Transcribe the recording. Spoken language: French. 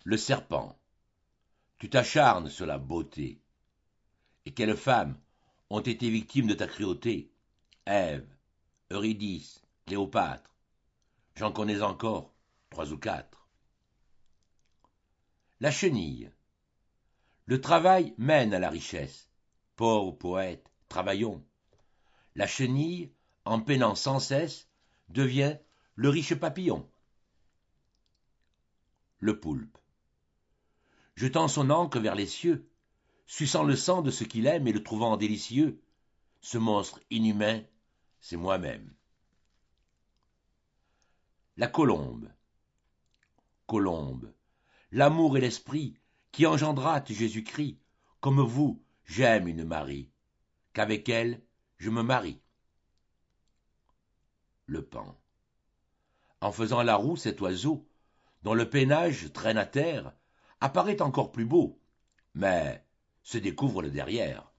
Le serpent. Tu t'acharnes sur la beauté. Et quelles femmes ont été victimes de ta cruauté? Ève, Eurydice, Cléopâtre. J'en connais encore 3 ou 4. La chenille. Le travail mène à la richesse. Pauvres poètes, travaillons. La chenille, en peinant sans cesse, devient le riche papillon. Le poulpe. Jetant son ancre vers les cieux, suçant le sang de ce qu'il aime et le trouvant délicieux, ce monstre inhumain, c'est moi-même. La colombe. Colombe, l'amour et l'esprit qui engendrate Jésus-Christ, comme vous, j'aime une Marie, qu'avec elle je me marie. Le paon. En faisant la roue, cet oiseau, dont le peinage traîne à terre, apparaît encore plus beau, mais se découvre le derrière.